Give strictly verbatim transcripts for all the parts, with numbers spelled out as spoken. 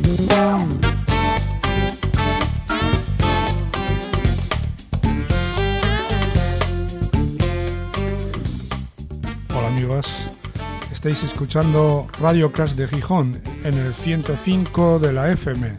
Hola amigos, estáis escuchando Radio Crash de Gijón en el ciento cinco de la F M.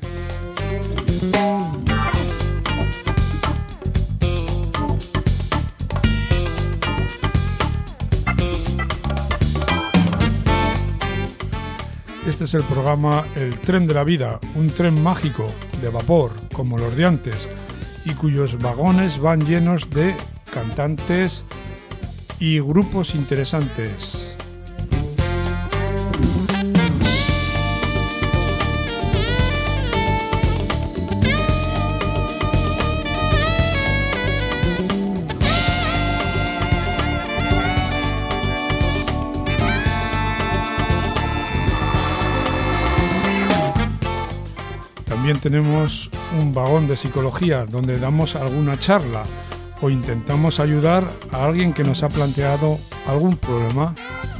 Este es el programa El Tren de la Vida, un tren mágico de vapor como los de antes y cuyos vagones van llenos de cantantes y grupos interesantes. También tenemos un vagón de psicología donde damos alguna charla o intentamos ayudar a alguien que nos ha planteado algún problema.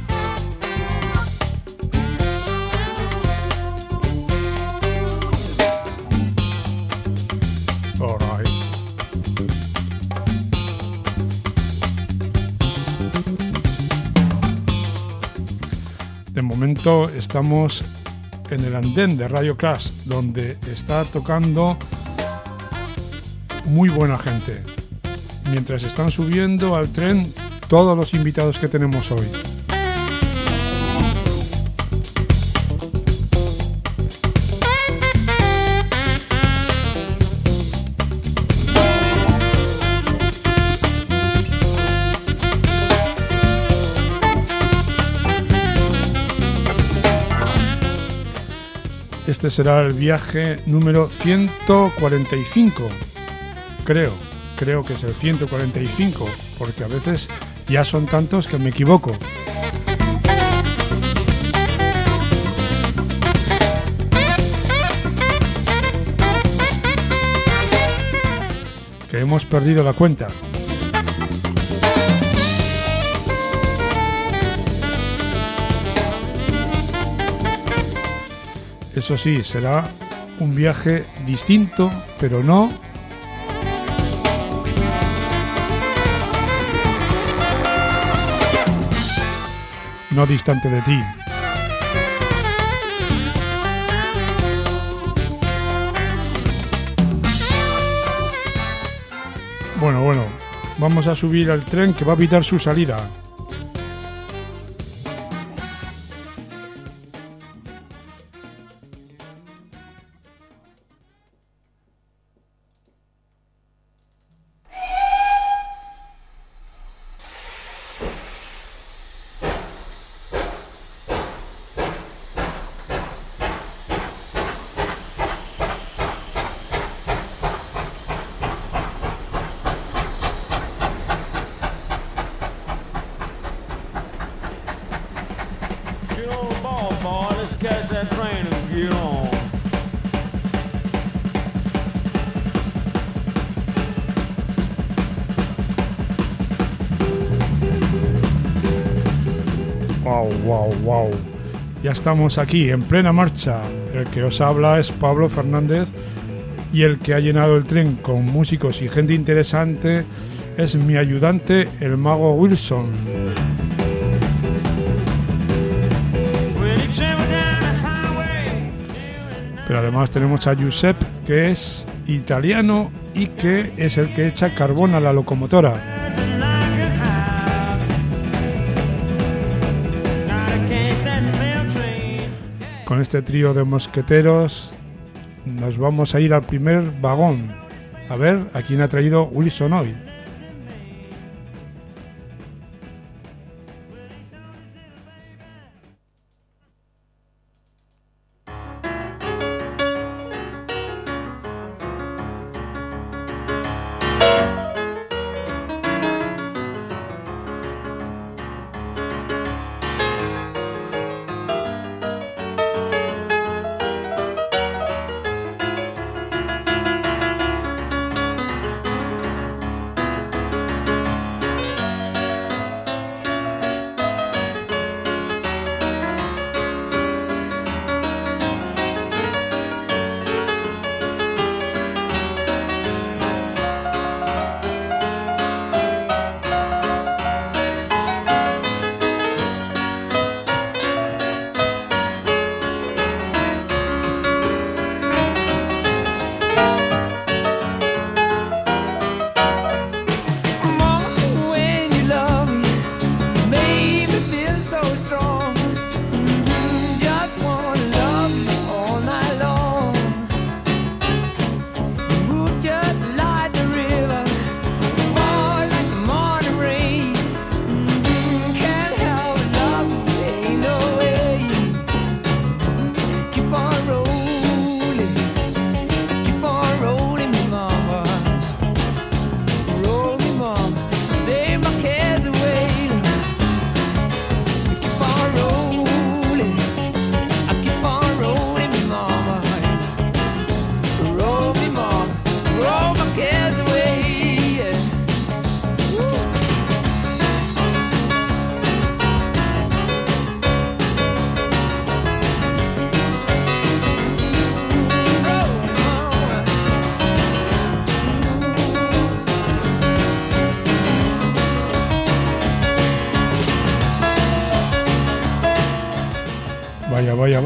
All right. De momento estamos en el andén de Radio Crash, donde está tocando muy buena gente, mientras están subiendo al tren todos los invitados que tenemos hoy. Este será el viaje número ciento cuarenta y cinco, creo, creo que es el ciento cuarenta y cinco, porque a veces ya son tantos que me equivoco. Que hemos perdido la cuenta. Eso sí, será un viaje distinto, pero no no distante de ti. Bueno, bueno, vamos a subir al tren que va a evitar su salida. Wow, wow, wow. Ya estamos aquí, en plena marcha. El que os habla es Pablo Fernández y el que ha llenado el tren con músicos y gente interesante es mi ayudante, el mago Wilson. Pero además tenemos a Giuseppe, que es italiano y que es el que echa carbón a la locomotora. Con este trío de mosqueteros nos vamos a ir al primer vagón. A ver a quién ha traído Wilson hoy.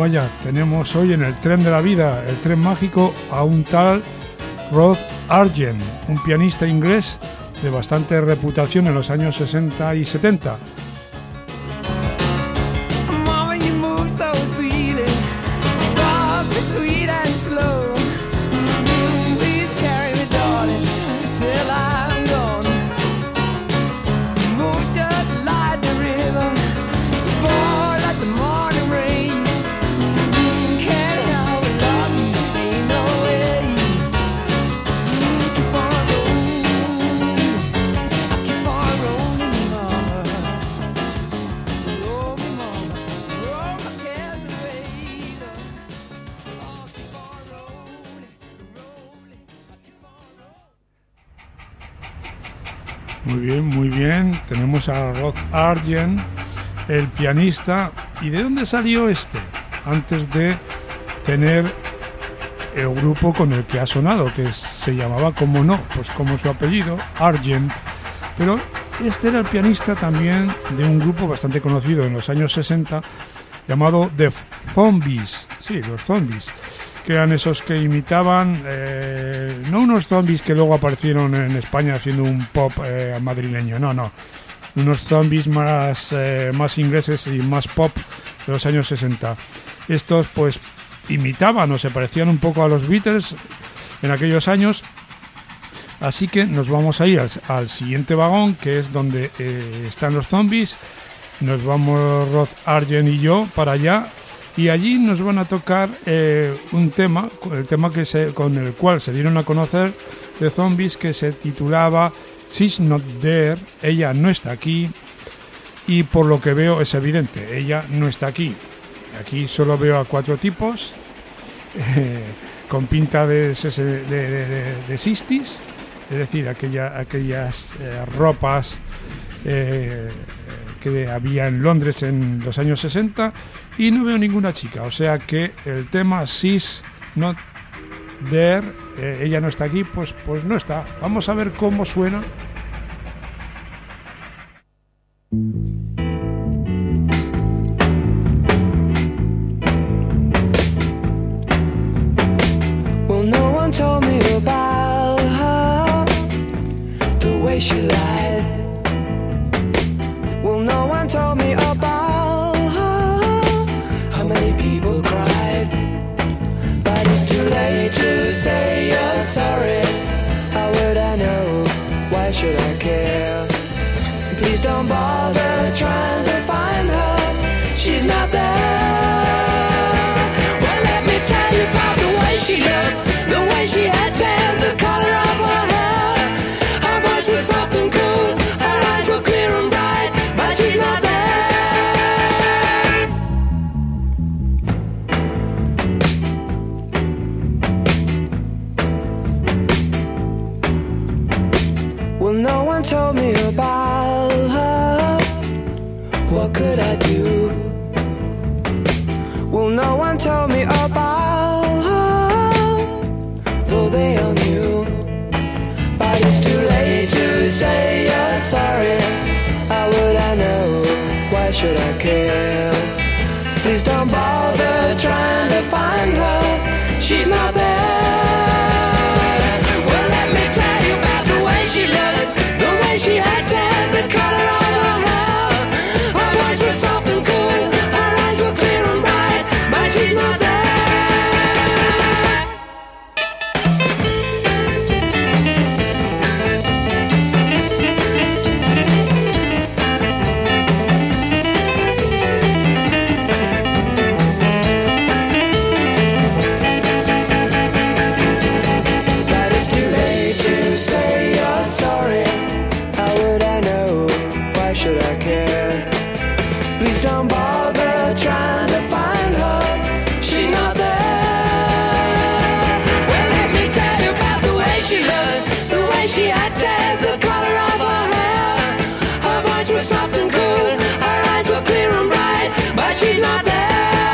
vaya, tenemos hoy en el tren de la vida, el tren mágico, a un tal Rod Argent, un pianista inglés de bastante reputación en los años sesenta y setenta. Muy bien, muy bien. Tenemos a Rod Argent, el pianista. ¿Y de dónde salió este? Antes de tener el grupo con el que ha sonado, que se llamaba, como no, pues como su apellido, Argent. Pero este era el pianista también de un grupo bastante conocido en los años sesenta, llamado The Zombies. Sí, los Zombies, que eran esos que imitaban, eh, no unos zombies que luego aparecieron en España haciendo un pop eh, madrileño, no, no, unos zombies más, eh, más ingleses y más pop de los años sesenta. Estos pues imitaban o se parecían un poco a los Beatles en aquellos años, así que nos vamos a ir al, al siguiente vagón, que es donde eh, están los Zombies. Nos vamos Rod Argent y yo para allá. Y allí nos van a tocar eh, un tema, el tema que se, con el cual se dieron a conocer de Zombies, que se titulaba She's Not There, ella no está aquí, y por lo que veo es evidente, ella no está aquí. Aquí solo veo a cuatro tipos eh, con pinta de, de, de, de, de sixties, es decir, aquella, aquellas eh, ropas eh, que había en Londres en los años sesenta, y no veo ninguna chica, o sea que el tema She's Not There, eh, ella no está aquí, pues, pues no está. Vamos a ver cómo suena. Well, no one told me about her, the way she lied. Well, no one told me about her, how many people cried. But it's too late to say you're sorry. How would I know? Why should I care? Please don't bother trying to find her. She's not there. Well, let me tell you about the way she looked, the way she had tan, the color of her hair. Her voice was soft and cool, her eyes were clear and bright, but she's not there. Well, no one told me about her. What could I do? Well, no one told me about her, though they all knew. But it's too late to say you're sorry. How would I know? Why should I care? Please don't bother trying to find her. She's not there. Well, let me tell you about the way she looked, the way she had tan, the color of her hair. Her voice was soft and cool, her eyes were clear and bright, but she's not there. But it's too late to say you're sorry. How would I know? Why should I care? Please don't bother trying to find her. She's not there. Well, let me tell you about the way she looked, the way she had tan, the color of her hair. Her voice was soft and cool, her eyes were clear and bright, but she's not there.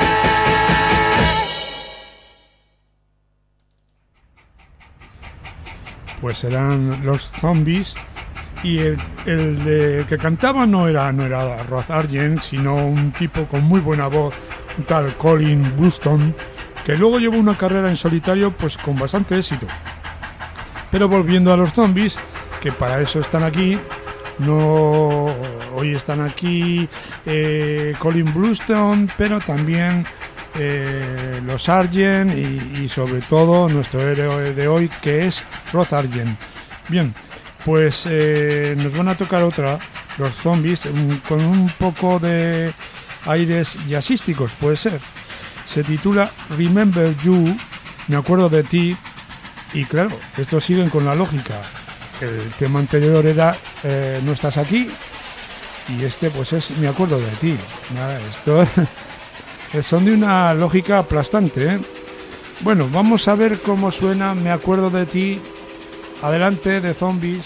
Pues eran los Zombies, y el, el, de, el que cantaba no era, no era Rod Argent, sino un tipo con muy buena voz, un tal Colin Bluestone, que luego llevó una carrera en solitario pues con bastante éxito. Pero volviendo a los Zombies, que para eso están aquí, no hoy están aquí eh, Colin Bluestone, pero también eh, los Argent y, y sobre todo nuestro héroe de hoy, que es Rod Argent. Bien, pues eh, nos van a tocar otra, los Zombies, un, con un poco de aires jazzísticos, puede ser. Se titula Remember You, me acuerdo de ti. Y claro, estos siguen con la lógica. El tema anterior era eh, no estás aquí, y este pues es me acuerdo de ti. Nada, esto son de una lógica aplastante, ¿eh? Bueno, vamos a ver cómo suena Me acuerdo de ti. Adelante, de Zombies.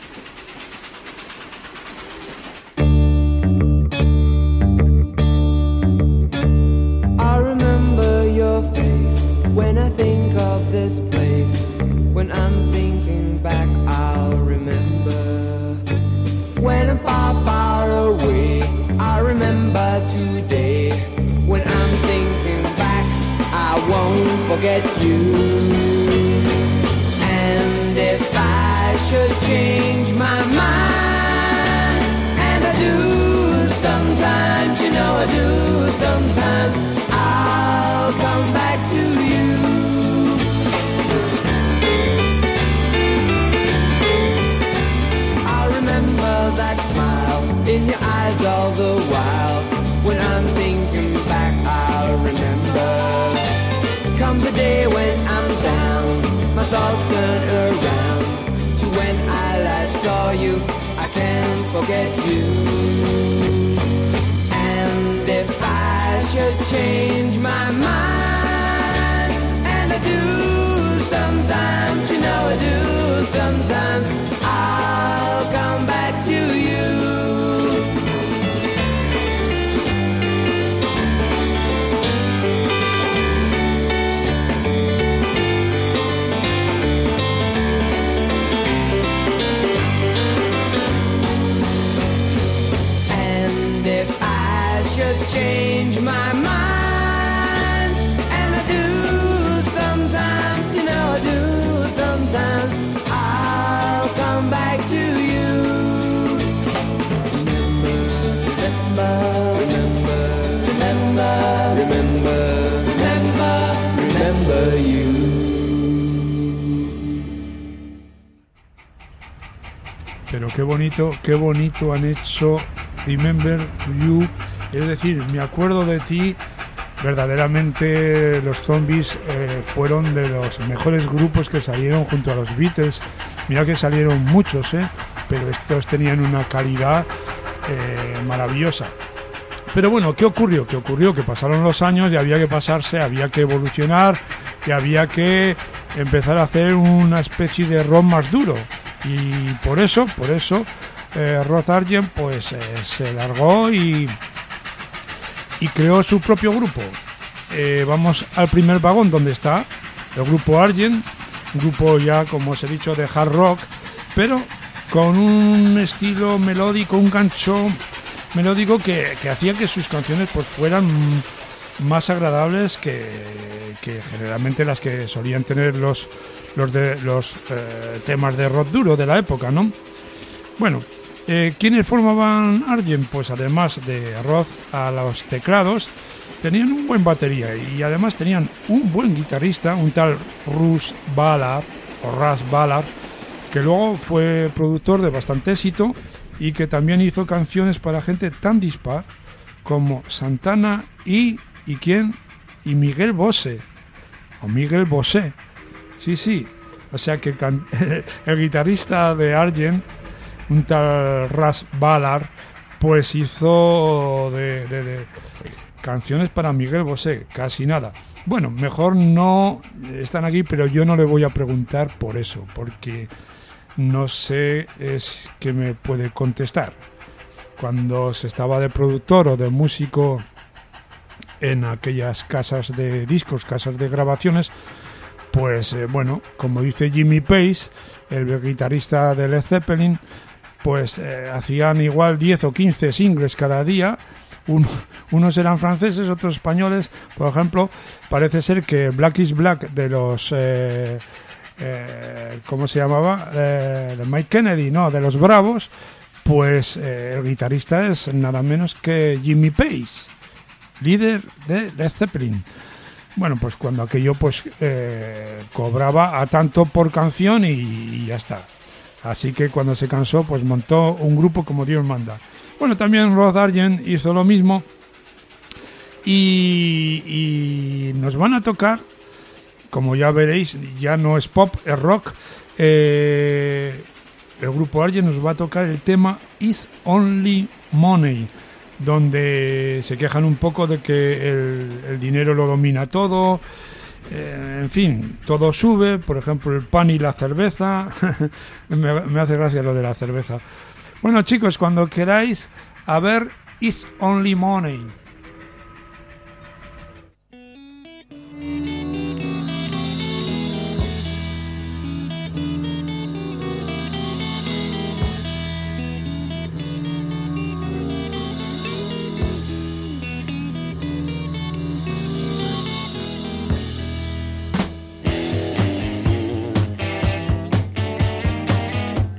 I remember your face when I think of this place. When I'm thinking back, I'll remember. When I'm far, far away, I remember today. When I'm thinking back, I won't forget you. And if I should change my mind, and I do sometimes, you know I do sometimes, I'll come back to you. That smile in your eyes all the while. When I'm thinking back, I'll remember. Come the day when I'm down, my thoughts turn around to when I last saw you. I can't forget you. And if I should change my mind, and I do sometimes, you know I do sometimes, I'll come back to you. And if I should change my mind, and I do sometimes, you know I do sometimes, I'll come back to you. Remember, remember, remember, remember, remember, remember you. Pero qué bonito, qué bonito han hecho Remember You, es decir, me acuerdo de ti. Verdaderamente los Zombies eh, fueron de los mejores grupos que salieron junto a los Beatles. Mira que salieron muchos, ¿eh? Pero estos tenían una calidad eh, maravillosa. Pero bueno, ¿qué ocurrió? ¿Qué ocurrió? Que pasaron los años y había que pasarse, había que evolucionar y había que empezar a hacer una especie de rock más duro. Y por eso, por eso, eh, Rod Argent pues eh, se largó y... y creó su propio grupo. Eh, vamos al primer vagón donde está el grupo Argent, un grupo ya, como os he dicho, de hard rock, pero con un estilo melódico, un gancho melódico que, que hacía que sus canciones pues fueran más agradables que, que generalmente las que solían tener los, los, de, los eh, temas de rock duro de la época, ¿no? Bueno, Eh, ¿quiénes formaban Argent? Pues además de Rod a los teclados, tenían un buen batería y además tenían un buen guitarrista, un tal Russ Ballard, o Russ Ballard, que luego fue productor de bastante éxito y que también hizo canciones para gente tan dispar como Santana y... ¿y quién? Y Miguel Bosé, o Miguel Bosé, sí, sí, o sea que el, can- el guitarrista de Argent, un tal Russ Ballard, pues hizo de, de, de canciones para Miguel Bosé, casi nada. Bueno, mejor no están aquí, pero yo no le voy a preguntar por eso, porque no sé es que me puede contestar. Cuando se estaba de productor o de músico en aquellas casas de discos, casas de grabaciones, pues eh, bueno, como dice Jimmy Page, el guitarrista de Led Zeppelin, pues eh, hacían igual diez o quince singles cada día un, unos eran franceses, otros españoles. Por ejemplo, parece ser que Black is Black de los... Eh, eh, ¿Cómo se llamaba? Eh, de Mike Kennedy, no, de los Bravos. Pues eh, el guitarrista es nada menos que Jimmy Page, líder de Led Zeppelin. Bueno, pues cuando aquello pues eh, cobraba a tanto por canción y, y ya está. Así que cuando se cansó, pues montó un grupo como Dios manda. Bueno, también Rod Argent hizo lo mismo y, y nos van a tocar, como ya veréis, ya no es pop, es rock. Eh, el grupo Argent nos va a tocar el tema It's Only Money, donde se quejan un poco de que el, el dinero lo domina todo. Eh, en fin, todo sube, por ejemplo el pan y la cerveza. me, me hace gracia lo de la cerveza. Bueno, chicos, cuando queráis, a ver, It's Only Money.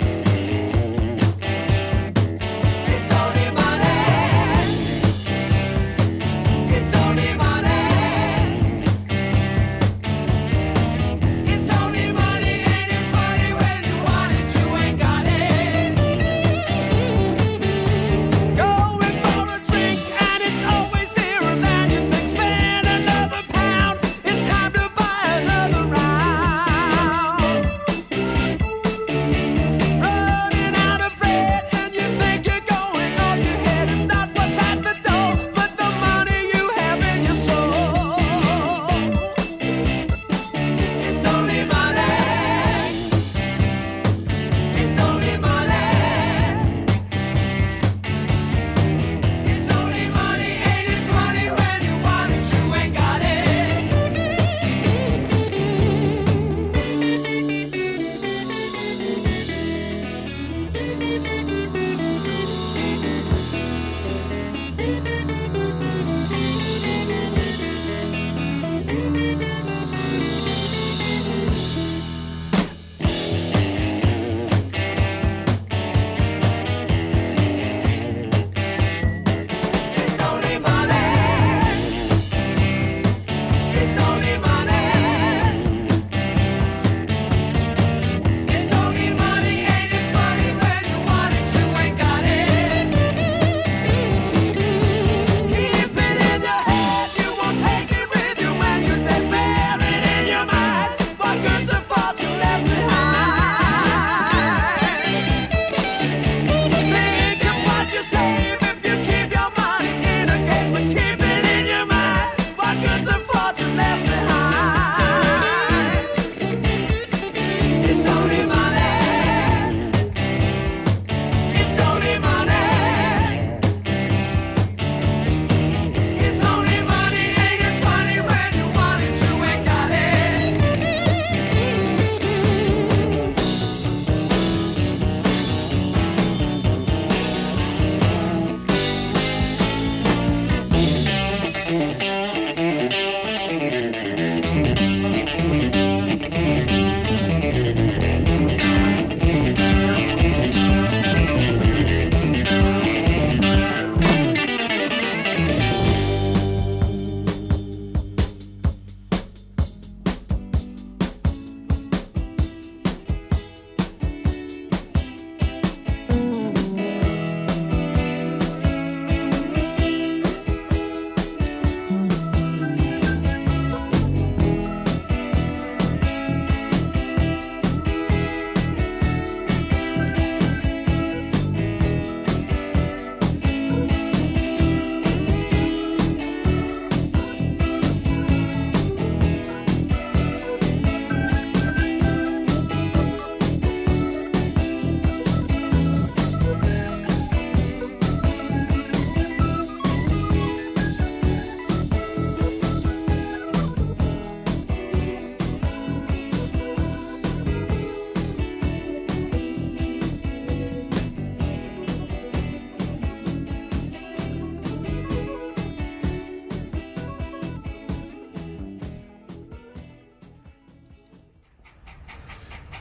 It's only money.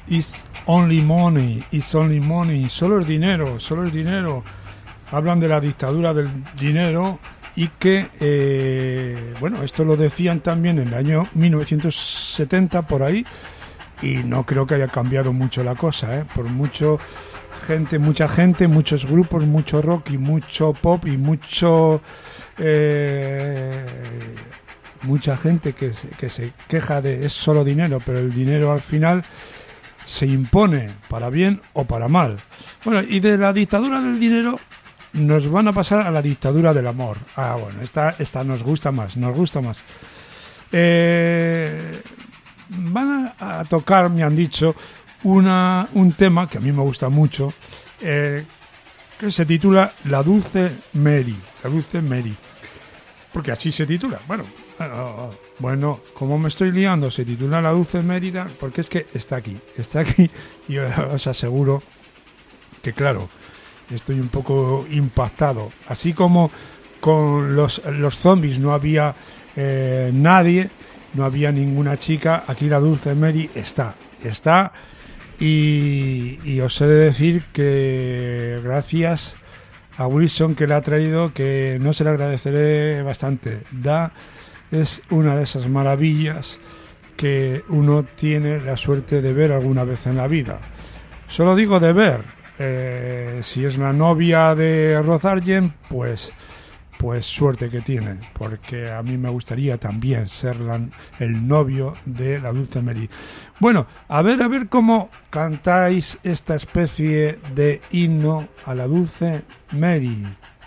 It's only money, it's only money, solo es dinero, solo es dinero. Hablan de la dictadura del dinero y que, eh, bueno, esto lo decían también en el año mil novecientos setenta por ahí, y no creo que haya cambiado mucho la cosa, ¿eh? Por mucho gente, mucha gente, muchos grupos, mucho rock y mucho pop y mucho... Eh, mucha gente que se, que se queja de es solo dinero, pero el dinero al final se impone para bien o para mal. Bueno, y de la dictadura del dinero nos van a pasar a la dictadura del amor. Ah, bueno, esta, esta nos gusta más, nos gusta más. Eh, van a, a tocar, me han dicho, una, un tema que a mí me gusta mucho, eh, que se titula La Dulce Mary. La Dulce Mary. Porque así se titula. Bueno, uh, bueno, como me estoy liando, se titula La Dulce Mérida, porque es que está aquí, está aquí, y os aseguro que, claro, estoy un poco impactado. Así como con los, los zombies no había eh, nadie, no había ninguna chica, aquí la Dulce Mary está, está, y, y os he de decir que gracias a Wilson, que le ha traído, que no se le agradeceré bastante. Da es una de esas maravillas que uno tiene la suerte de ver alguna vez en la vida. Solo digo de ver. Eh, si es la novia de Rod Argent, pues, pues suerte que tiene, porque a mí me gustaría también ser la, el novio de la Dulce Mary. Bueno, a ver, a ver cómo cantáis esta especie de himno a la Dulce Mary.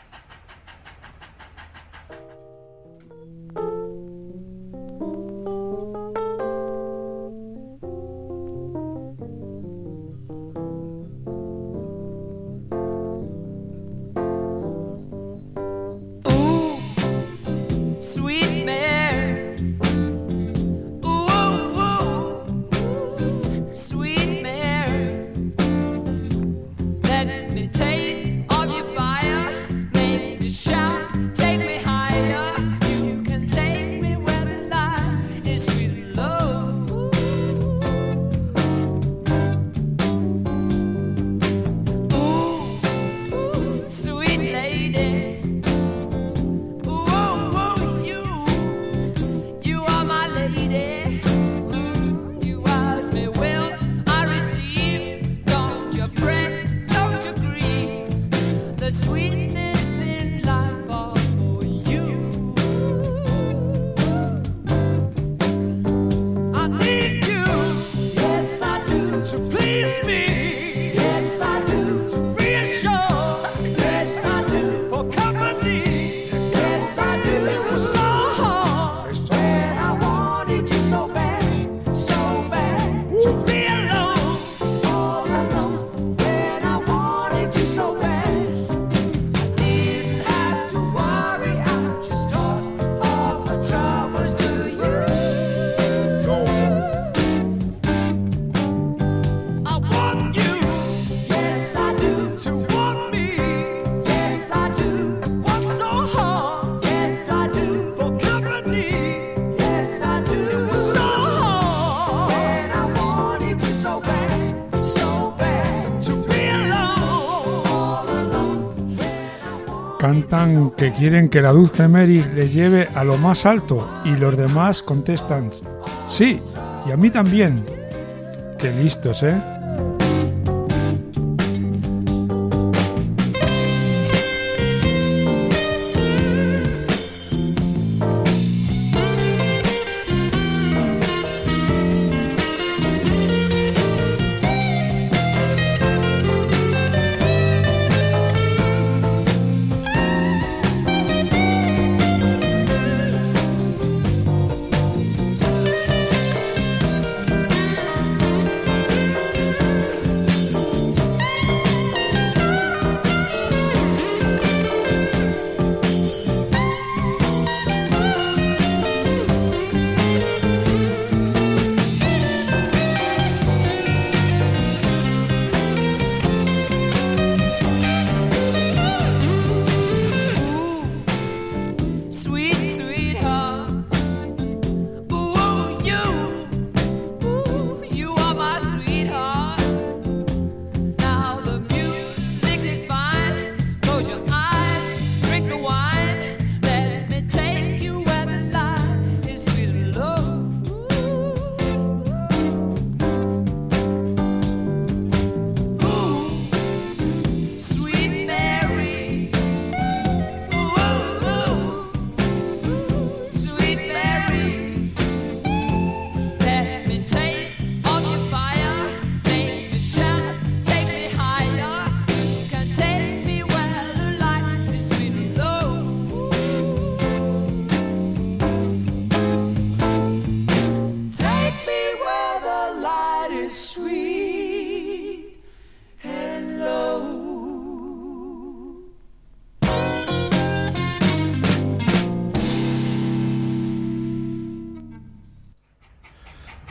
Cantan que quieren que la Dulce Mary les lleve a lo más alto y los demás contestan sí, y a mí también. Qué listos, ¿eh?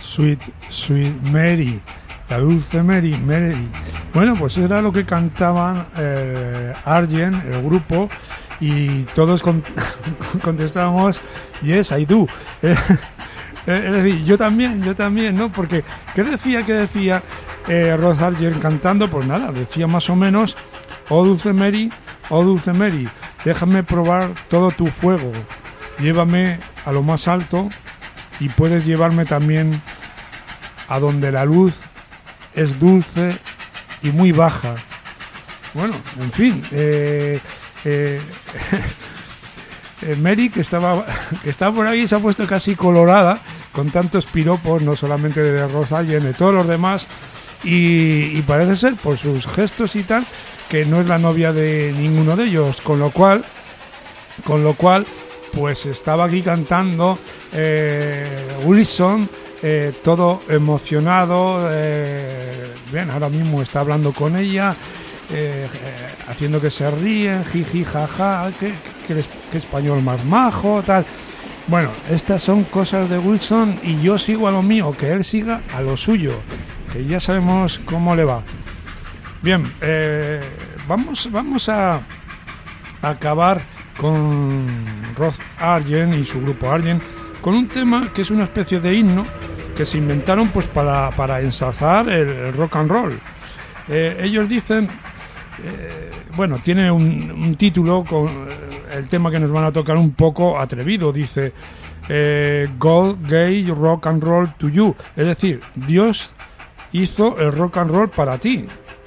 Sweet, Sweet Mary, la dulce Mary, Mary. Bueno, pues era lo que cantaban eh, Argent, el grupo, y todos con, contestábamos yes, I do. Eh, es decir, yo también, yo también, ¿no? Porque, ¿qué decía, qué decía eh, Rod Argent cantando? Pues nada, decía más o menos, oh dulce Mary, oh dulce Mary, déjame probar todo tu fuego, llévame a lo más alto y puedes llevarme también a donde la luz es dulce y muy baja. Bueno, en fin, eh, eh, Mary, que estaba que está por ahí, se ha puesto casi colorada con tantos piropos, no solamente de Rod Argent, de todos los demás, y, y parece ser, por sus gestos y tal, que no es la novia de ninguno de ellos, con lo cual, con lo cual, pues estaba aquí cantando eh, Wilson, eh, todo emocionado, eh, bien, ahora mismo está hablando con ella, eh, eh, haciendo que se ríen, jiji, jaja, que, que, que español más majo, tal. Bueno, estas son cosas de Wilson y yo sigo a lo mío, que él siga a lo suyo, que ya sabemos cómo le va. Bien, eh, vamos, vamos a, a acabar con Rod Argent y su grupo Argent con un tema que es una especie de himno que se inventaron pues para, para ensalzar el, el rock and roll. Eh, ellos dicen, eh, bueno, tiene un, un título con eh, el tema que nos van a tocar un poco atrevido, dice eh, God gave rock and roll to you, es decir, Dios hizo el rock and roll para ti.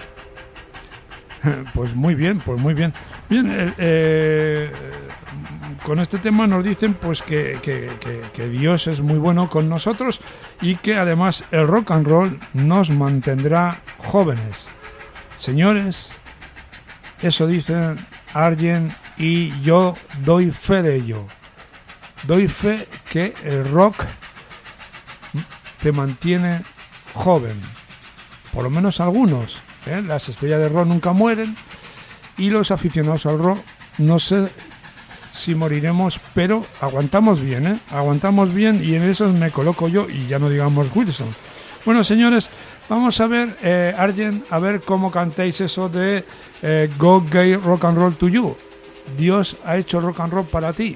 Pues muy bien, pues muy bien. Bien, eh, eh, con este tema nos dicen pues que, que, que, que Dios es muy bueno con nosotros y que además el rock and roll nos mantendrá jóvenes. Señores, eso dicen Argent y yo doy fe de ello. Doy fe que el rock te mantiene joven. Por lo menos algunos. ¿Eh? Las estrellas de rock nunca mueren y los aficionados al rock no sé si moriremos, pero aguantamos bien, ¿eh? Aguantamos bien y en eso me coloco yo y ya no digamos Wilson. Bueno, señores, vamos a ver, eh, Argent, a ver cómo cantáis eso de eh, God gave rock and roll to you. Dios ha hecho rock and roll para ti.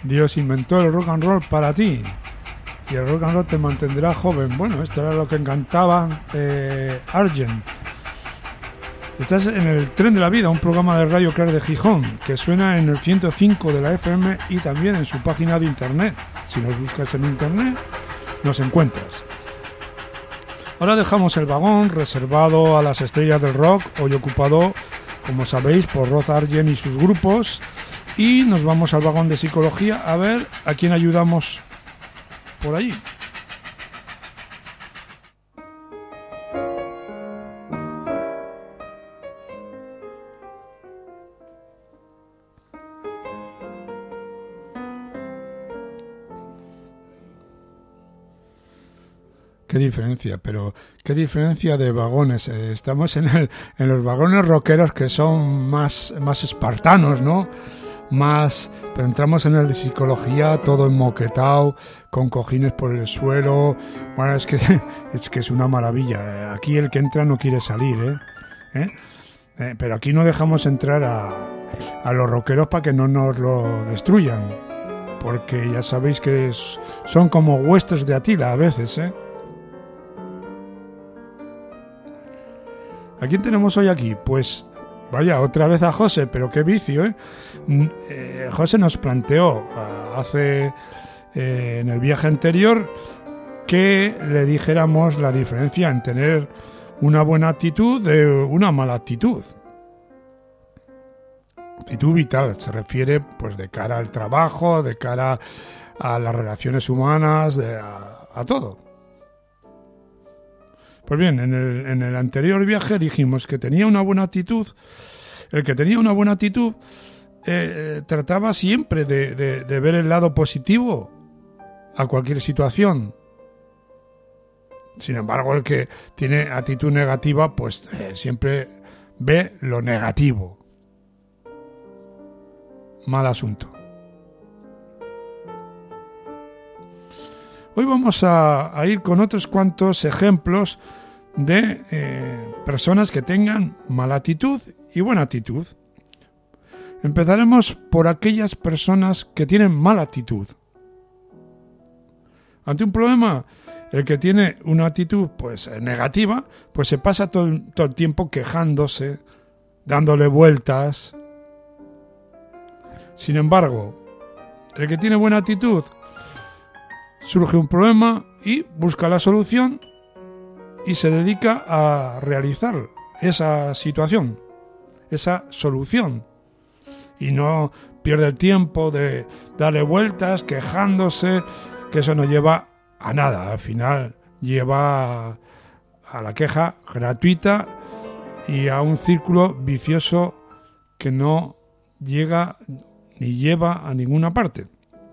Dios inventó el rock and roll para ti y el rock and roll te mantendrá joven. Bueno, esto era lo que encantaban eh, Argent. Estás en el Tren de la Vida, un programa de Radio Clar de Gijón que suena en el ciento cinco de la F M y también en su página de internet. Si nos buscas en internet, nos encuentras. Ahora dejamos el vagón reservado a las estrellas del rock, hoy ocupado, como sabéis, por Rod Argent y sus grupos, y nos vamos al vagón de psicología a ver a quién ayudamos por allí. Qué diferencia, pero qué diferencia de vagones. Eh, estamos en, el, en los vagones rockeros que son más, más espartanos, ¿no? Más, pero entramos en el de psicología, todo enmoquetado, con cojines por el suelo. Bueno, es que es que es una maravilla. Aquí el que entra no quiere salir, ¿eh? ¿Eh? Eh, pero aquí no dejamos entrar a, a los rockeros para que no nos lo destruyan, porque ya sabéis que es, son como huestes de Atila a veces, ¿eh? ¿A quién tenemos hoy aquí? Pues vaya, otra vez a José, pero qué vicio, ¿eh? eh José nos planteó hace eh, en el viaje anterior que le dijéramos la diferencia en tener una buena actitud de una mala actitud. Actitud vital, se refiere pues de cara al trabajo, de cara a las relaciones humanas, de, a, a todo. Pues bien, en el, en el anterior viaje dijimos que tenía una buena actitud. El que tenía una buena actitud eh, trataba siempre de, de, de ver el lado positivo a cualquier situación. Sin embargo, el que tiene actitud negativa, pues eh, siempre ve lo negativo. Mal asunto. Hoy vamos a, a ir con otros cuantos ejemplos de eh, personas que tengan mala actitud y buena actitud. Empezaremos por aquellas personas que tienen mala actitud. Ante un problema, el que tiene una actitud pues negativa, pues se pasa todo, todo el tiempo quejándose, dándole vueltas. Sin embargo, el que tiene buena actitud, surge un problema y busca la solución y se dedica a realizar esa situación, esa solución. Y no pierde el tiempo de darle vueltas, quejándose, que eso no lleva a nada. Al final lleva a la queja gratuita y a un círculo vicioso que no llega ni lleva a ninguna parte.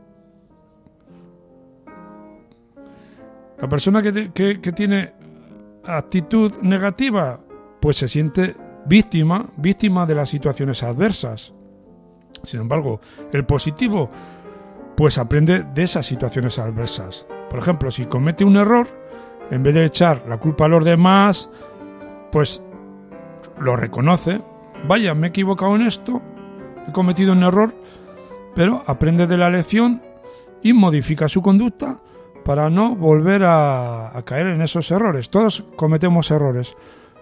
La persona que, te, que, que tiene actitud negativa, pues se siente víctima, víctima de las situaciones adversas. Sin embargo, el positivo, pues aprende de esas situaciones adversas. Por ejemplo, si comete un error, en vez de echar la culpa a los demás, pues lo reconoce. Vaya, me he equivocado en esto, he cometido un error, pero aprende de la lección y modifica su conducta para no volver a, a caer en esos errores. Todos cometemos errores.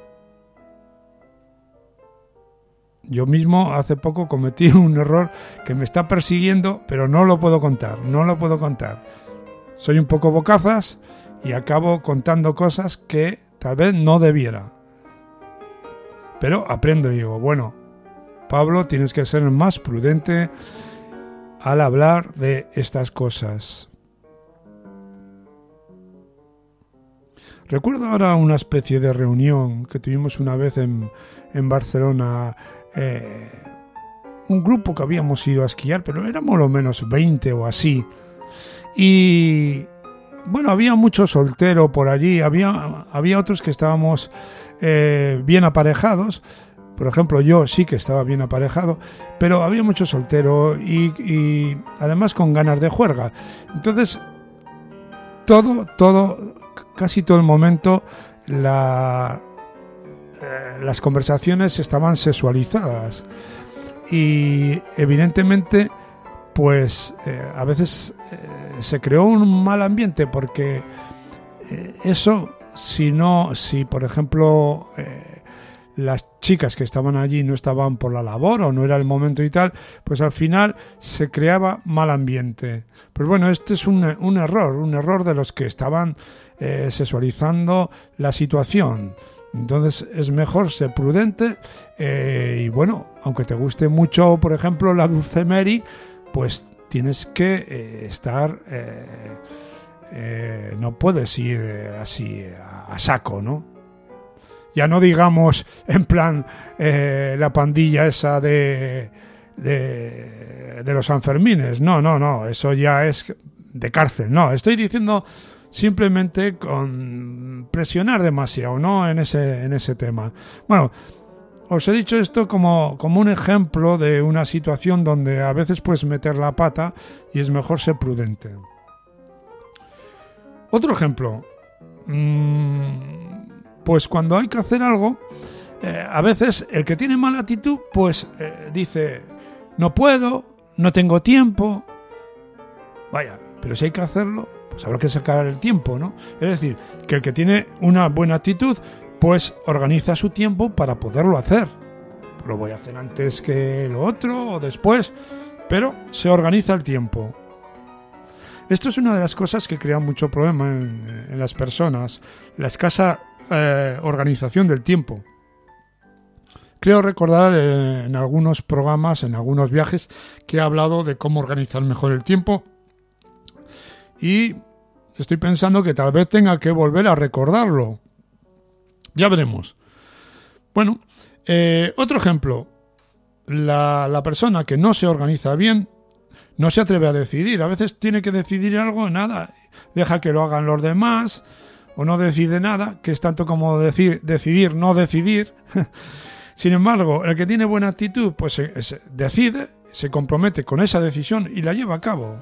Yo mismo hace poco cometí un error que me está persiguiendo, pero no lo puedo contar, no lo puedo contar. Soy un poco bocazas y acabo contando cosas que tal vez no debiera. Pero aprendo y digo, bueno, Pablo, tienes que ser más prudente al hablar de estas cosas. Recuerdo ahora una especie de reunión que tuvimos una vez en, en Barcelona, eh, un grupo que habíamos ido a esquiar, pero éramos lo menos veinte o así. Y bueno, había mucho soltero por allí, había, había otros que estábamos eh, bien aparejados. Por ejemplo, yo sí que estaba bien aparejado, pero había mucho soltero y, y además con ganas de juerga. Entonces, todo, todo... casi todo el momento la, eh, las conversaciones estaban sexualizadas y evidentemente pues eh, a veces eh, se creó un mal ambiente porque eh, eso, si no, si por ejemplo eh, las chicas que estaban allí no estaban por la labor o no era el momento y tal, pues al final se creaba mal ambiente. Pues bueno, este es un, un error, un error de los que estaban eh, sexualizando la situación. Entonces es mejor ser prudente eh, y bueno, aunque te guste mucho, por ejemplo, la Dulce Mary, pues tienes que eh, estar, eh, eh, no puedes ir eh, así a, a saco, ¿no? Ya no digamos en plan eh, la pandilla esa de, de, de los Sanfermines, no, no, no, eso ya es de cárcel, no, estoy diciendo simplemente con presionar demasiado, ¿no? En ese, en ese tema. Bueno, os he dicho esto como, como un ejemplo de una situación donde a veces puedes meter la pata y es mejor ser prudente. Otro ejemplo. Mmm, pues cuando hay que hacer algo, eh, a veces el que tiene mala actitud, pues eh, dice, no puedo, no tengo tiempo. Vaya, pero si hay que hacerlo, pues habrá que sacar el tiempo, ¿no? Es decir, que el que tiene una buena actitud, pues organiza su tiempo para poderlo hacer. Lo voy a hacer antes que lo otro o después, pero se organiza el tiempo. Esto es una de las cosas que crea mucho problema en, en las personas, la escasa eh, organización del tiempo. Creo recordar eh, en algunos programas, en algunos viajes, que he hablado de cómo organizar mejor el tiempo. Y estoy pensando que tal vez tenga que volver a recordarlo. Ya veremos. Bueno, eh, otro ejemplo. La, la persona que no se organiza bien no se atreve a decidir. A veces tiene que decidir algo, nada. Deja que lo hagan los demás o no decide nada, que es tanto como decir, decidir, no decidir. Sin embargo, el que tiene buena actitud, pues se, se decide, se compromete con esa decisión y la lleva a cabo.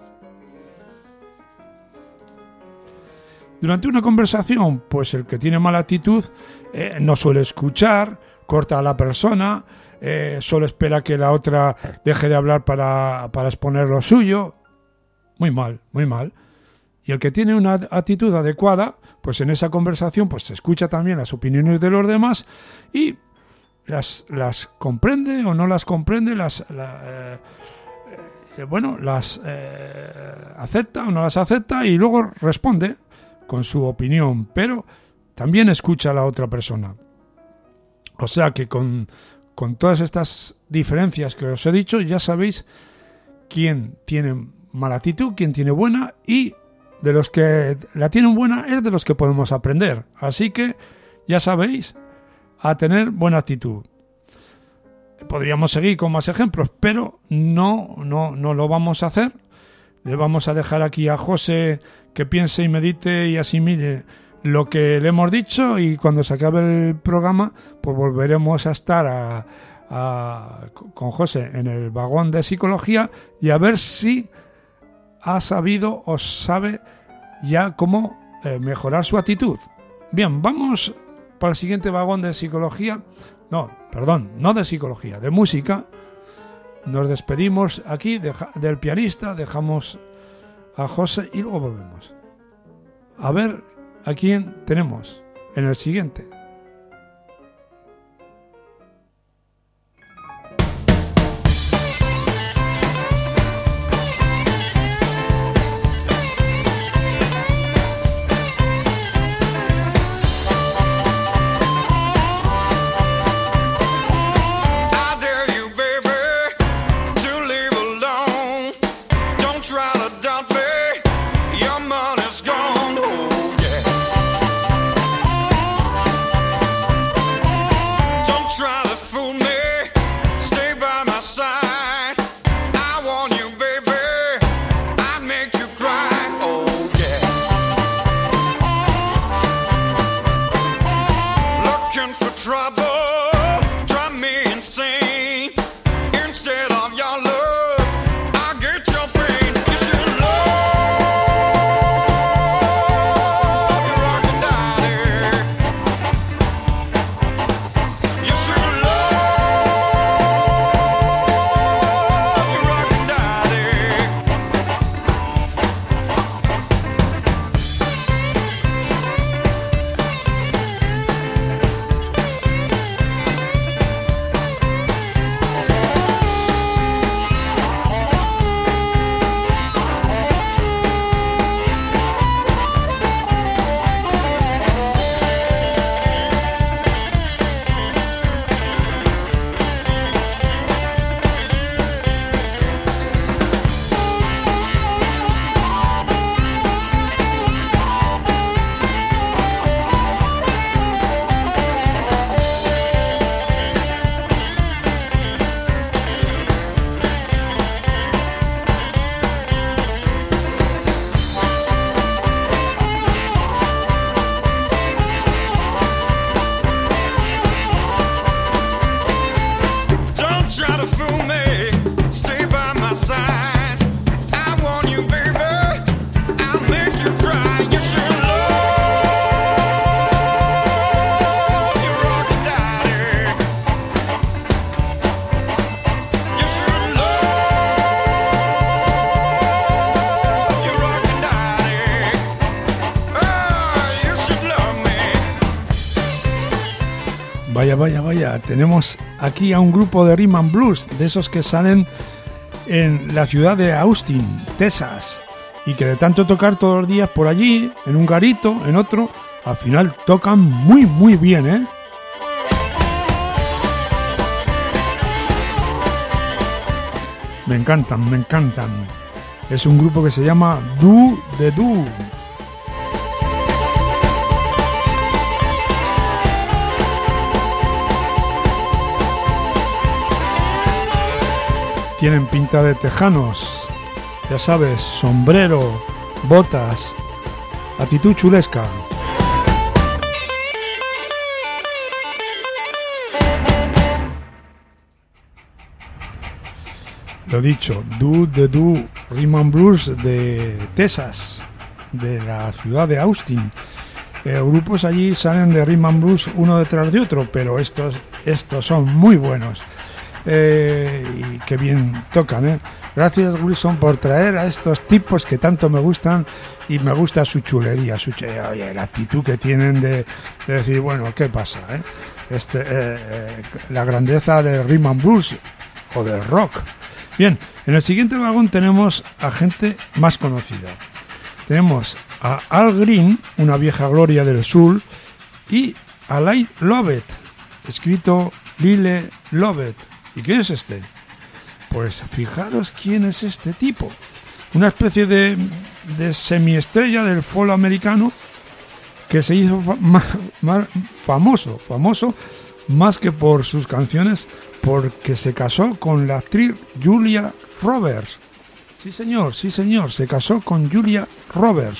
Durante una conversación, pues el que tiene mala actitud eh, no suele escuchar, corta a la persona, eh, solo espera que la otra deje de hablar para, para exponer lo suyo. Muy mal, muy mal. Y el que tiene una actitud adecuada, pues en esa conversación pues se escucha también las opiniones de los demás y las, las comprende o no las comprende, las la, eh, eh, bueno, las eh, acepta o no las acepta y luego responde con su opinión, pero también escucha a la otra persona. O sea que con, con todas estas diferencias que os he dicho, ya sabéis quién tiene mala actitud, quién tiene buena, y de los que la tienen buena es de los que podemos aprender. Así que ya sabéis, a tener buena actitud. Podríamos seguir con más ejemplos, pero no, no, no lo vamos a hacer. Le vamos a dejar aquí a José que piense y medite y asimile lo que le hemos dicho, y cuando se acabe el programa pues volveremos a estar a, a, con José en el vagón de psicología y a ver si ha sabido o sabe ya cómo eh, mejorar su actitud. Bien, vamos para el siguiente vagón de psicología. No, perdón, no de psicología, de música. Nos despedimos aquí deja, del pianista, dejamos a José y luego volvemos. A ver a quién tenemos en el siguiente. Your money's gone, oh yeah. Vaya, vaya, vaya. Tenemos aquí a un grupo de rhythm and blues, de esos que salen en la ciudad de Austin, Texas, y que de tanto tocar todos los días por allí, en un garito, en otro, al final tocan muy, muy bien, ¿eh? Me encantan, me encantan. Es un grupo que se llama Do The Do. Tienen pinta de tejanos, ya sabes, sombrero, botas, actitud chulesca. Lo dicho, Do The Do, Rhythm and Blues de Texas, de la ciudad de Austin. Eh, grupos allí salen de Rhythm and Blues uno detrás de otro, pero estos, estos son muy buenos. Eh, y qué bien tocan, ¿eh? Gracias, Wilson, por traer a estos tipos que tanto me gustan, y me gusta su chulería, su ch- oye, la actitud que tienen de, de decir, bueno, ¿qué pasa? Eh? Este, eh, eh, la grandeza del rhythm and blues o del rock. Bien, en el siguiente vagón tenemos a gente más conocida. Tenemos a Al Green, una vieja gloria del soul, y a Lyle Lovett, escrito Lyle Lovett. ¿Y quién es este? Pues fijaros quién es este tipo. Una especie de, de semiestrella del folk americano que se hizo fa- ma- ma- famoso, famoso más que por sus canciones, porque se casó con la actriz Julia Roberts. Sí señor, sí señor, se casó con Julia Roberts.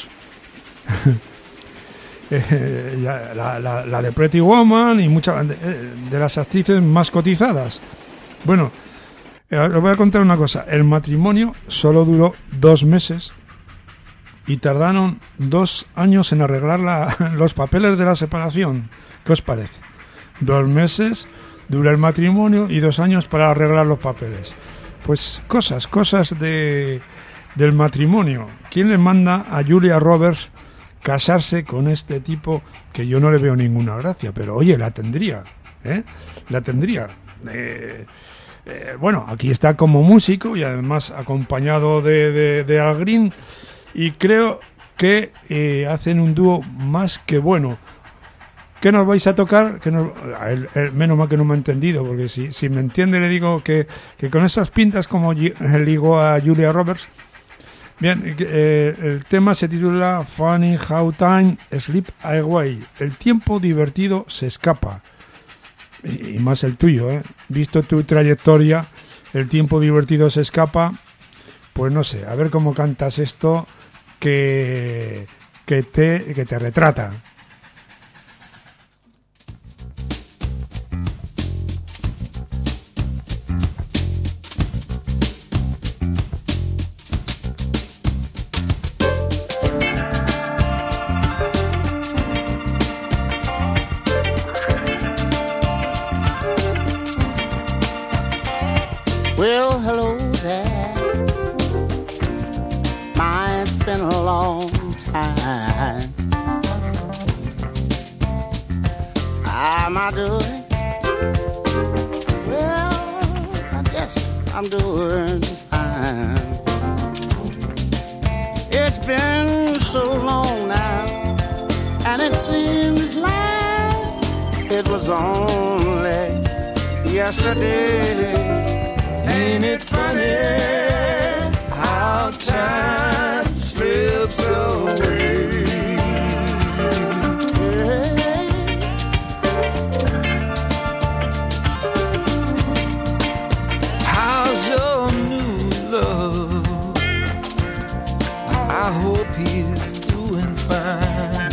eh, la, la, la de Pretty Woman y muchas de, de las actrices más cotizadas. Bueno, eh, os voy a contar una cosa. El matrimonio solo duró dos meses y tardaron dos años en arreglar la, los papeles de la separación. ¿Qué os parece? Dos meses dura el matrimonio y dos años para arreglar los papeles. Pues cosas, cosas de del matrimonio. ¿Quién le manda a Julia Roberts casarse con este tipo que yo no le veo ninguna gracia? Pero oye, la tendría, ¿eh? La tendría. Eh, eh, bueno, aquí está como músico y además acompañado de, de, de Al Green, y creo que eh, hacen un dúo más que bueno. ¿Qué nos vais a tocar? Que nos, el, el, menos mal que no me ha entendido, porque si, si me entiende le digo que, que con esas pintas como le digo a Julia Roberts. Bien, eh, el tema se titula Funny How Time Slip Away. El tiempo divertido se escapa. Y, y más el tuyo, ¿eh? Visto tu trayectoria, el tiempo divertido se escapa. Pues no sé, a ver cómo cantas esto que, que, te, que te retrata. Well, hello there. Mine's been a long time. How am I doing? Well, I guess I'm doing fine. It's been so long now, and it seems like it was only yesterday. Ain't it funny how time slips away? How's your new love? I hope he's doing fine.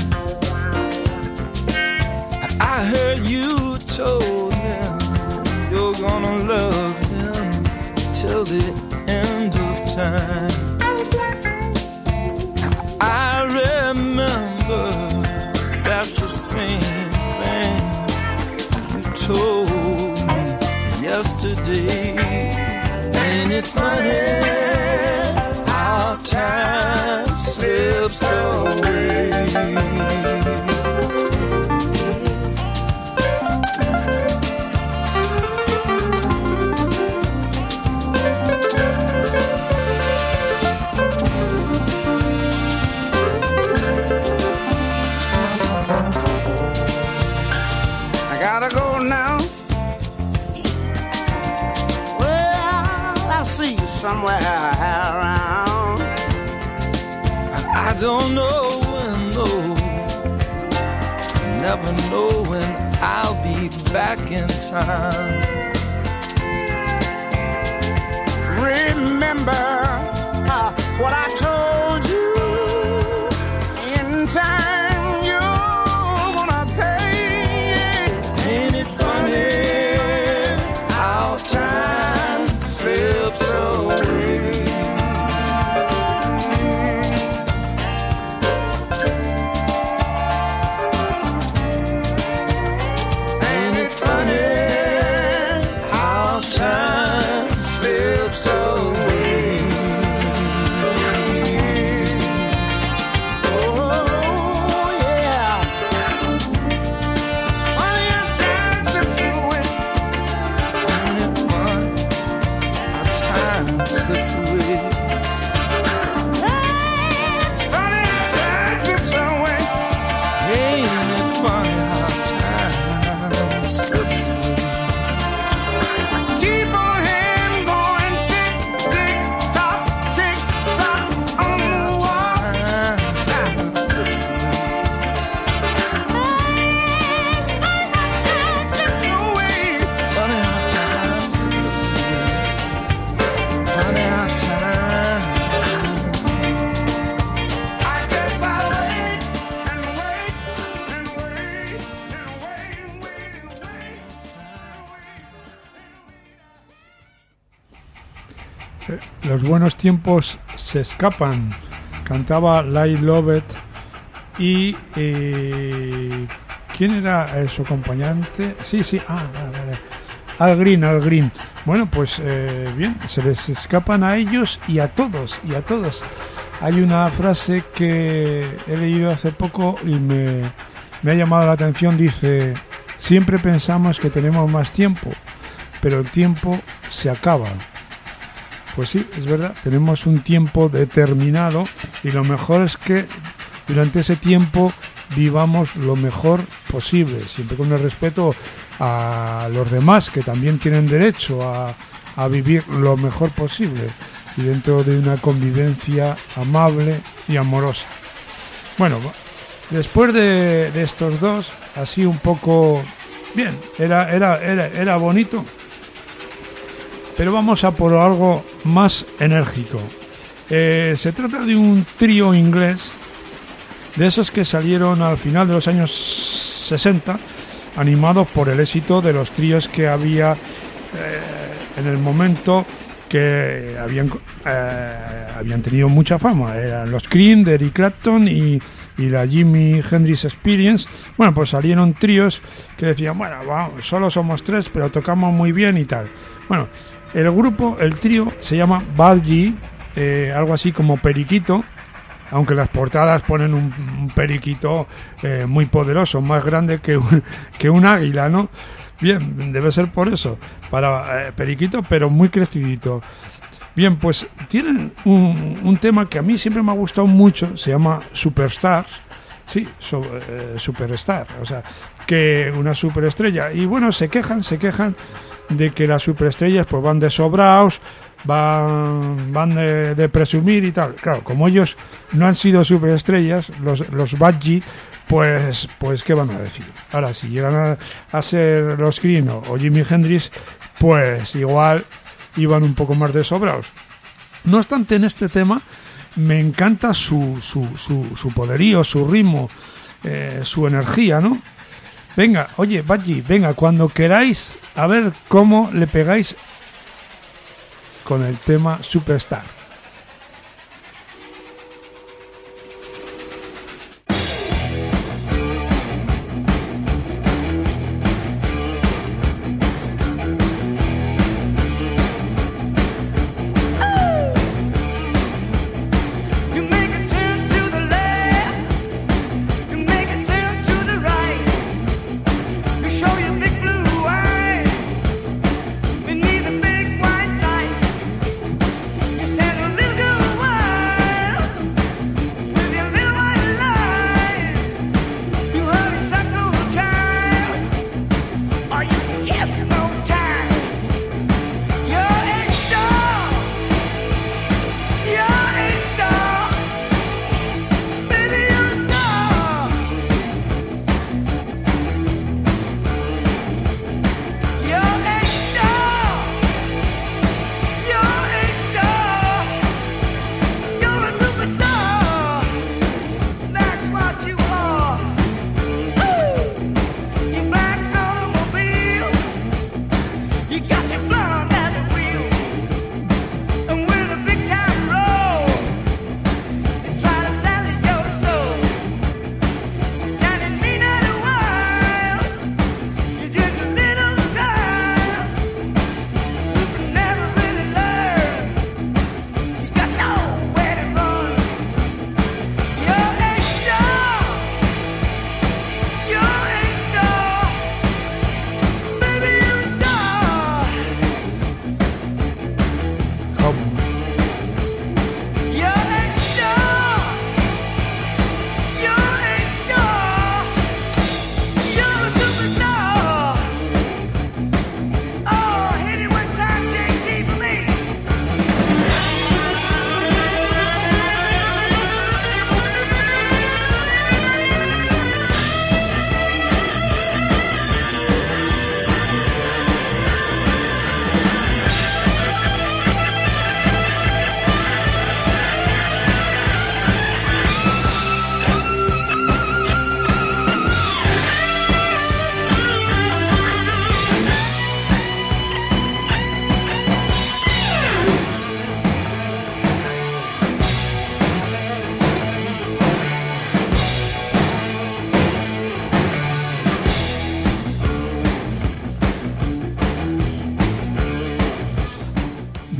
I heard you told him you're gonna love him till the end of time. I remember that's the same thing you told me yesterday. Ain't it funny how time slips away? somewhere around. I don't know when, though. Never know when I'll be back in time. Remember uh, what I told you. In time you're gonna pay. Ain't it funny how time slips away? Ain't it funny how time slips away? Oh yeah, funny how time slips away. Ain't it fun how time slips away? It's funny how time slips away. Ain't it funny how time slips away? Keep on him going, tick, tick, tock, tick, tock, on the wall. Time slips away. It's funny how time slips away. Funny how time slips away. Funny how time. I guess I'll wait and wait and wait and wait and wait and wait. Eh, Los buenos tiempos se escapan. Cantaba Lyle Lovett y eh, ¿quién era eh, su acompañante? Sí, sí, ah, vale, vale. Al Green, Al Green. Bueno, pues eh, bien, se les escapan a ellos y a todos, y a todos. Hay una frase que he leído hace poco y me, me ha llamado la atención. Dice: siempre pensamos que tenemos más tiempo, pero el tiempo se acaba. Pues sí, es verdad, tenemos un tiempo determinado y lo mejor es que durante ese tiempo vivamos lo mejor posible, siempre con el respeto a los demás, que también tienen derecho a, a vivir lo mejor posible y dentro de una convivencia amable y amorosa. Bueno, después de, de estos dos, así un poco bien, era, era, era, era bonito. Pero vamos a por algo más enérgico. Eh, se trata de un trío inglés, de esos que salieron al final de los años sesenta, animados por el éxito de los tríos que había eh, en el momento, que habían, eh, habían tenido mucha fama. Eran los Cream de Eric Clapton y, y la Jimi Hendrix Experience. Bueno, pues salieron tríos que decían, bueno, vamos, solo somos tres, pero tocamos muy bien y tal. Bueno, el grupo, el trío, se llama Budgie, eh, algo así como Periquito, aunque las portadas ponen un, un periquito eh, muy poderoso, más grande que un, que un águila, ¿no? Bien, debe ser por eso, para eh, periquito, pero muy crecidito. Bien, pues tienen un, un tema que a mí siempre me ha gustado mucho, se llama Superstars, sí, so, eh, Superstar, o sea, que una superestrella. Y bueno, se quejan, se quejan de que las superestrellas pues van de sobraos, van, van de, de presumir y tal. Claro, como ellos no han sido superestrellas, los, los Budgie, pues, pues ¿qué van a decir? Ahora, si llegan a, a ser los Cream o Jimi Hendrix, pues igual iban un poco más de sobraos. No obstante, en este tema me encanta su, su, su, su poderío, su ritmo, eh, su energía, ¿no? Venga, oye, Budgie, venga, cuando queráis, a ver cómo le pegáis con el tema Superstar. You said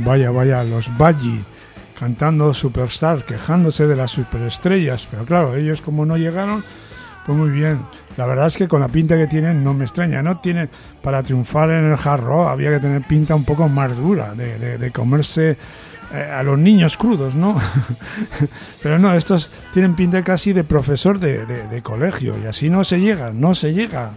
Vaya, vaya, los Budgie cantando Superstar, quejándose de las superestrellas, pero claro, ellos como no llegaron, pues muy bien. La verdad es que con la pinta que tienen no me extraña, ¿no? Tienen, para triunfar en el hard rock había que tener pinta un poco más dura, de, de, de comerse eh, a los niños crudos, ¿no? Pero no, estos tienen pinta casi de profesor de, de, de colegio, y así no se llega, no se llega.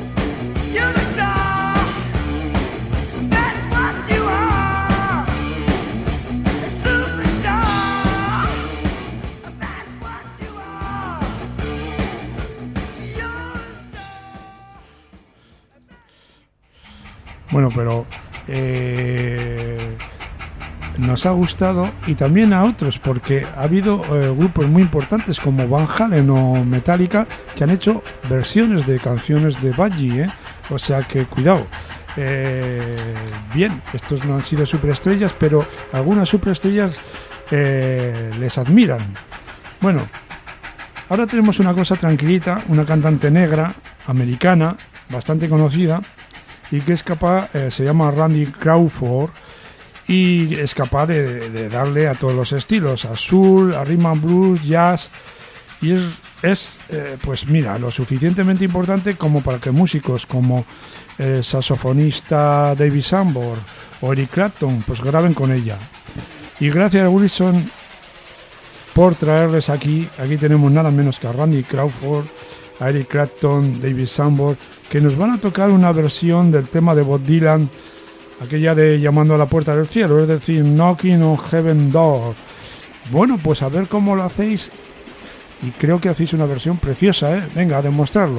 Bueno, pero eh, nos ha gustado, y también a otros, porque ha habido eh, grupos muy importantes como Van Halen o Metallica que han hecho versiones de canciones de Budgie, ¿eh? O sea que cuidado. Eh, bien, estos no han sido superestrellas, pero algunas superestrellas eh, les admiran. Bueno, ahora tenemos una cosa tranquilita, una cantante negra, americana, bastante conocida, y que es capaz, eh, se llama Randy Crawford, y es capaz de, de darle a todos los estilos, a soul, a rhythm and blues, jazz, y es, es eh, pues mira, lo suficientemente importante como para que músicos como el saxofonista David Sanborn o Eric Clapton pues graben con ella. Y gracias a Wilson por traerles aquí, aquí tenemos nada menos que a Randy Crawford, a Eric Clapton, David Sanborn, que nos van a tocar una versión del tema de Bob Dylan, aquella de Llamando a la puerta del cielo, es decir, Knocking on Heaven Door. Bueno, pues a ver cómo lo hacéis, y creo que hacéis una versión preciosa, ¿eh? Venga, a demostrarlo.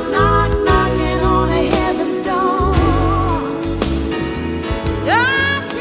Yeah.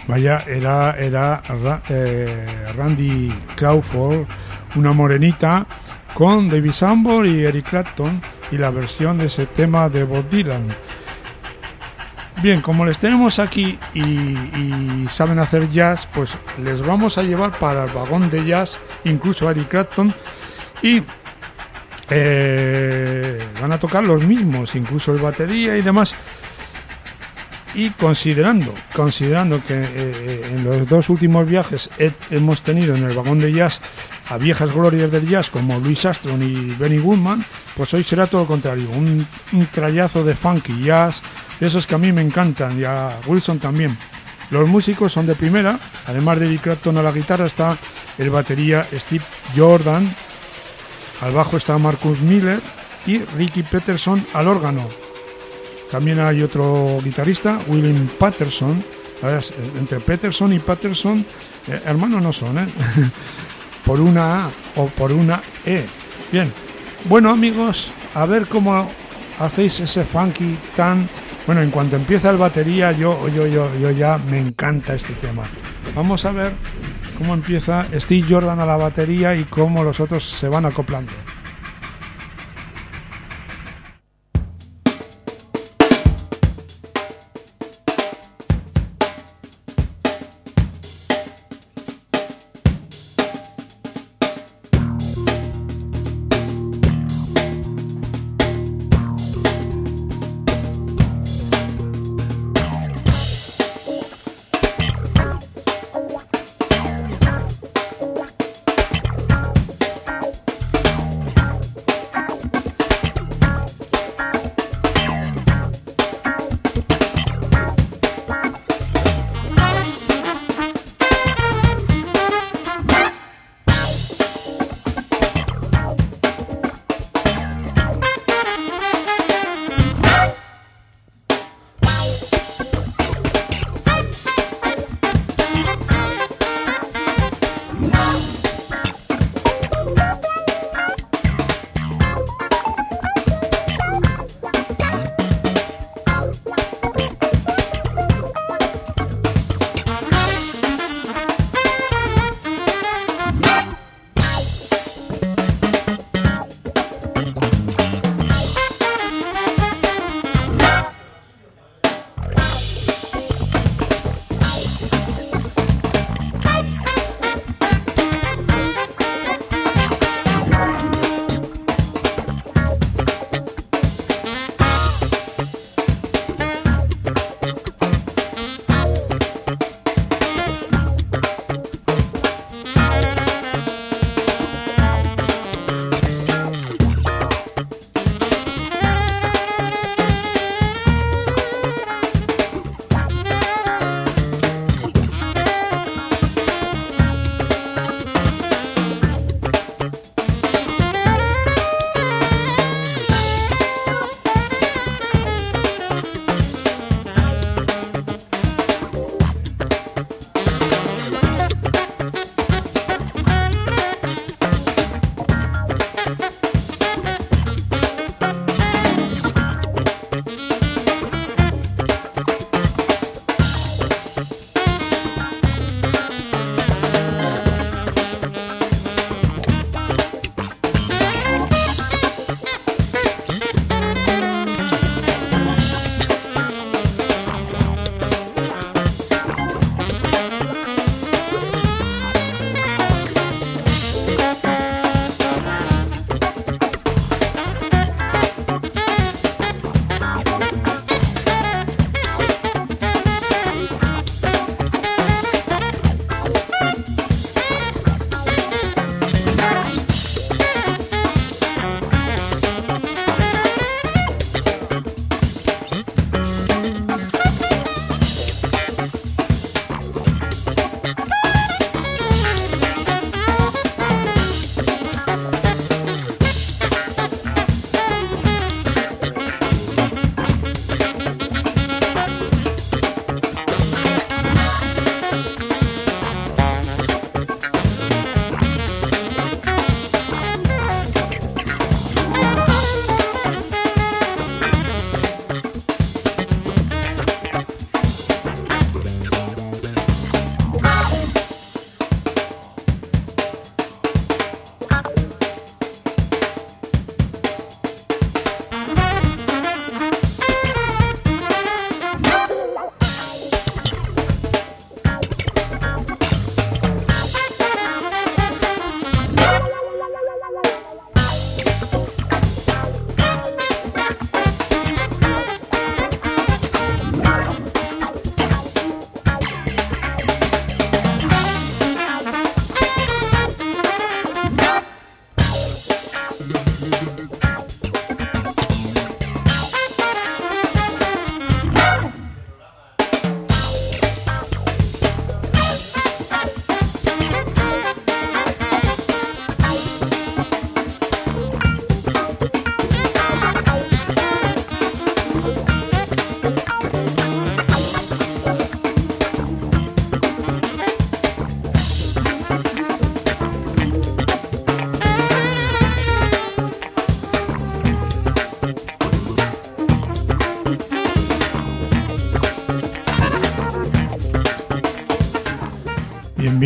Vaya, era, era eh, Randy Crawford, una morenita, con David Sanborn y Eric Clapton, y la versión de ese tema de Bob Dylan. Bien, como les tenemos aquí y, y saben hacer jazz, pues les vamos a llevar para el vagón de jazz, incluso a Eric Clapton, y eh, van a tocar los mismos, incluso el batería y demás. Y considerando, considerando que eh, en los dos últimos viajes he, hemos tenido en el vagón de jazz a viejas glorias del jazz como Louis Armstrong y Benny Goodman, pues hoy será todo lo contrario, un, un trayazo de funky jazz, de esos que a mí me encantan, y a Wilson también. Los músicos son de primera, además de Eric Clapton a la guitarra está el batería Steve Jordan, al bajo está Marcus Miller y Ricky Peterson al órgano. También hay otro guitarrista, William Patterson. Entre Peterson y Patterson, eh, hermanos no son, ¿eh? Por una A o por una E. Bien, bueno amigos, a ver cómo hacéis ese funky tan... Bueno, en cuanto empieza el batería, yo, yo, yo, yo ya me encanta este tema. Vamos a ver cómo empieza Steve Jordan a la batería y cómo los otros se van acoplando.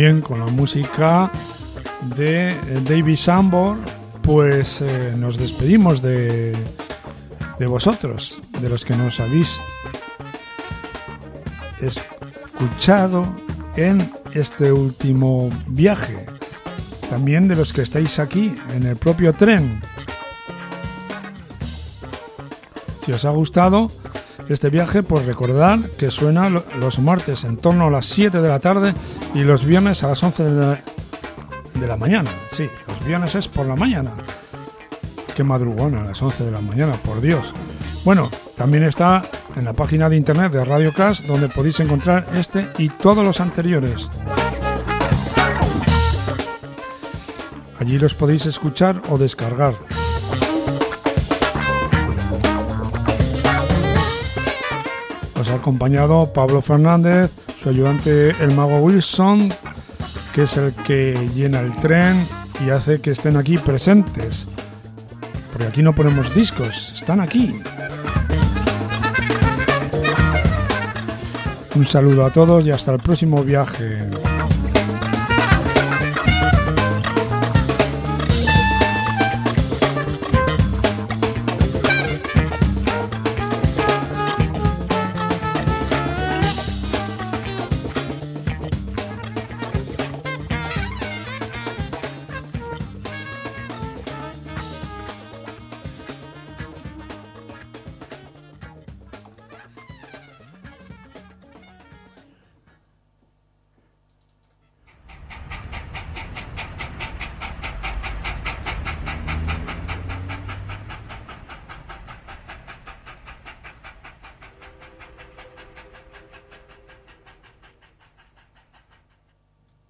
también con la música de eh, David Sanborn, pues eh, nos despedimos de, de vosotros, de los que nos habéis escuchado en este último viaje, también de los que estáis aquí en el propio tren. Si os ha gustado este viaje, pues recordad que suena los martes en torno a las siete de la tarde y los viernes a las once de la, de la mañana. Sí, los viernes es por la mañana. Qué madrugona, a las once de la mañana, por Dios. Bueno, también está en la página de internet de Radio Cast, donde podéis encontrar este y todos los anteriores. Allí los podéis escuchar o descargar. Os ha acompañado Pablo Fernández, su ayudante el Mago Wilson, que es el que llena el tren y hace que estén aquí presentes. Porque aquí no ponemos discos, están aquí. Un saludo a todos y hasta el próximo viaje.